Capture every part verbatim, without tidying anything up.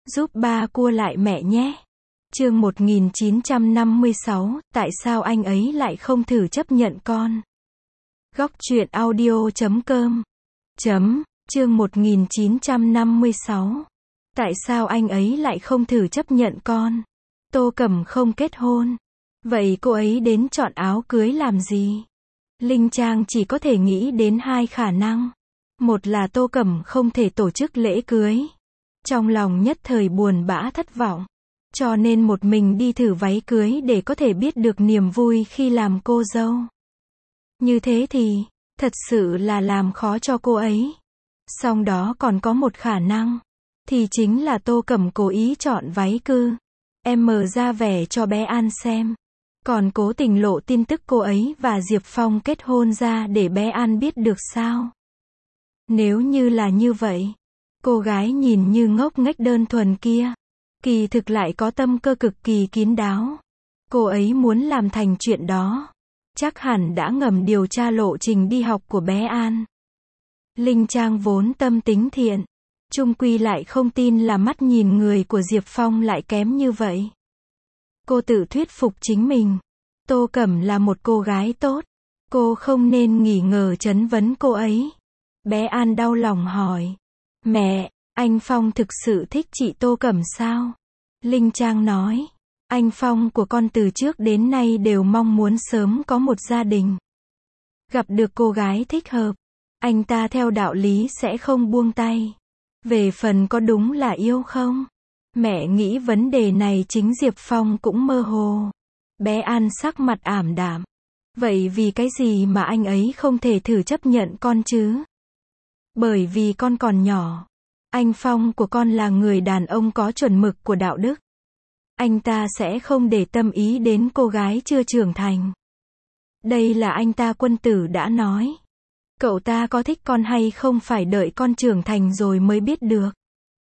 Giúp ba cua lại mẹ nhé. Chương một nghìn chín trăm năm mươi sáu, tại sao anh ấy lại không thử chấp nhận con? Góc truyện audio chấm com. Chấm, chương một nghìn chín trăm năm mươi sáu. Tại sao anh ấy lại không thử chấp nhận con? Tô Cẩm không kết hôn. Vậy cô ấy đến chọn áo cưới làm gì? Linh Trang chỉ có thể nghĩ đến hai khả năng. Một là Tô Cẩm không thể tổ chức lễ cưới. Trong lòng nhất thời buồn bã thất vọng. Cho nên một mình đi thử váy cưới để có thể biết được niềm vui khi làm cô dâu. Như thế thì, thật sự là làm khó cho cô ấy. Song đó còn có một khả năng. Thì chính là Tô Cẩm cố ý chọn váy cư. Em mở ra vẻ cho bé An xem. Còn cố tình lộ tin tức cô ấy và Diệp Phong kết hôn ra để bé An biết được sao? Nếu như là như vậy, cô gái nhìn như ngốc nghếch đơn thuần kia, kỳ thực lại có tâm cơ cực kỳ kín đáo. Cô ấy muốn làm thành chuyện đó, chắc hẳn đã ngầm điều tra lộ trình đi học của bé An. Linh Trang vốn tâm tính thiện, chung quy lại không tin là mắt nhìn người của Diệp Phong lại kém như vậy. Cô tự thuyết phục chính mình, Tô Cẩm là một cô gái tốt, cô không nên nghi ngờ trấn vấn cô ấy. Bé An đau lòng hỏi, mẹ, anh Phong thực sự thích chị Tô Cẩm sao? Linh Trang nói, anh Phong của con từ trước đến nay đều mong muốn sớm có một gia đình. Gặp được cô gái thích hợp, anh ta theo đạo lý sẽ không buông tay. Về phần có đúng là yêu không? Mẹ nghĩ vấn đề này chính Diệp Phong cũng mơ hồ. Bé An sắc mặt ảm đạm. Vậy vì cái gì mà anh ấy không thể thử chấp nhận con chứ? Bởi vì con còn nhỏ. Anh Phong của con là người đàn ông có chuẩn mực của đạo đức. Anh ta sẽ không để tâm ý đến cô gái chưa trưởng thành. Đây là anh ta quân tử đã nói. Cậu ta có thích con hay không phải đợi con trưởng thành rồi mới biết được.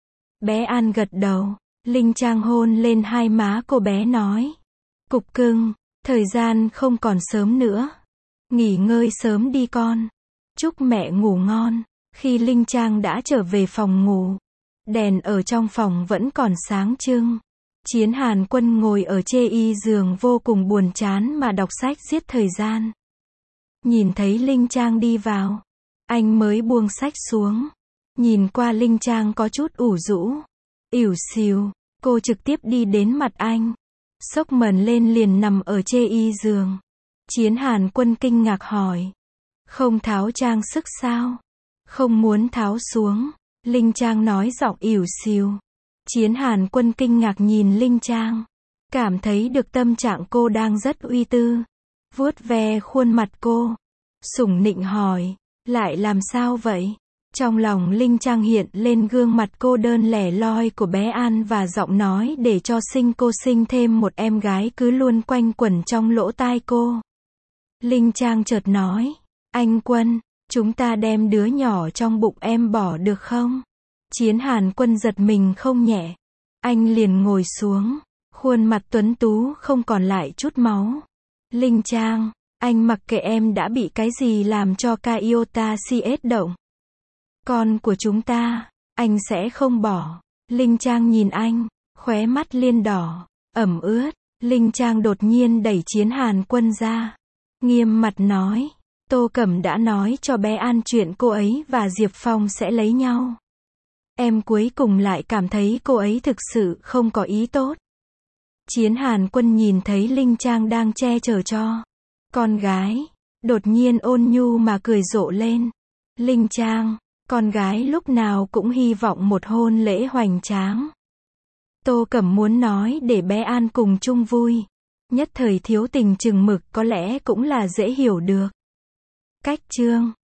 Bé An gật đầu. Linh Trang hôn lên hai má cô bé nói. Cục cưng, thời gian không còn sớm nữa. Nghỉ ngơi sớm đi con. Chúc mẹ ngủ ngon. Khi Linh Trang đã trở về phòng ngủ, đèn ở trong phòng vẫn còn sáng trưng. Chiến Hàn Quân ngồi ở chê y giường vô cùng buồn chán mà đọc sách giết thời gian. Nhìn thấy Linh Trang đi vào, anh mới buông sách xuống. Nhìn qua Linh Trang có chút ủ rũ, ỉu xìu, cô trực tiếp đi đến mặt anh, xốc mền lên liền nằm ở chê y giường. Chiến Hàn Quân kinh ngạc hỏi, không tháo trang sức sao? Không muốn tháo xuống. Linh Trang nói giọng ỉu xìu. Chiến Hàn Quân kinh ngạc nhìn Linh Trang, cảm thấy được tâm trạng cô đang rất uy tư, vuốt ve khuôn mặt cô, sủng nịnh hỏi, lại làm sao vậy? Trong lòng Linh Trang hiện lên gương mặt cô đơn lẻ loi của bé An và giọng nói để cho sinh cô sinh thêm một em gái cứ luôn quanh quẩn trong lỗ tai cô. Linh Trang chợt nói, anh Quân, chúng ta đem đứa nhỏ trong bụng em bỏ được không? Chiến Hàn Quân giật mình không nhẹ. Anh liền ngồi xuống, khuôn mặt tuấn tú không còn lại chút máu. Linh Trang, anh mặc kệ em đã bị cái gì làm cho Kaiota xê ét động. Con của chúng ta, anh sẽ không bỏ. Linh Trang nhìn anh, khóe mắt liên đỏ, ẩm ướt. Linh Trang đột nhiên đẩy Chiến Hàn Quân ra, nghiêm mặt nói, Tô Cẩm đã nói cho bé An chuyện cô ấy và Diệp Phong sẽ lấy nhau. Em cuối cùng lại cảm thấy cô ấy thực sự không có ý tốt. Chiến Hàn Quân nhìn thấy Linh Trang đang che chở cho con gái, đột nhiên ôn nhu mà cười rộ lên. Linh Trang, con gái lúc nào cũng hy vọng một hôn lễ hoành tráng. Tô Cẩm muốn nói để bé An cùng chung vui. Nhất thời thiếu tình chừng mực có lẽ cũng là dễ hiểu được. Cách chương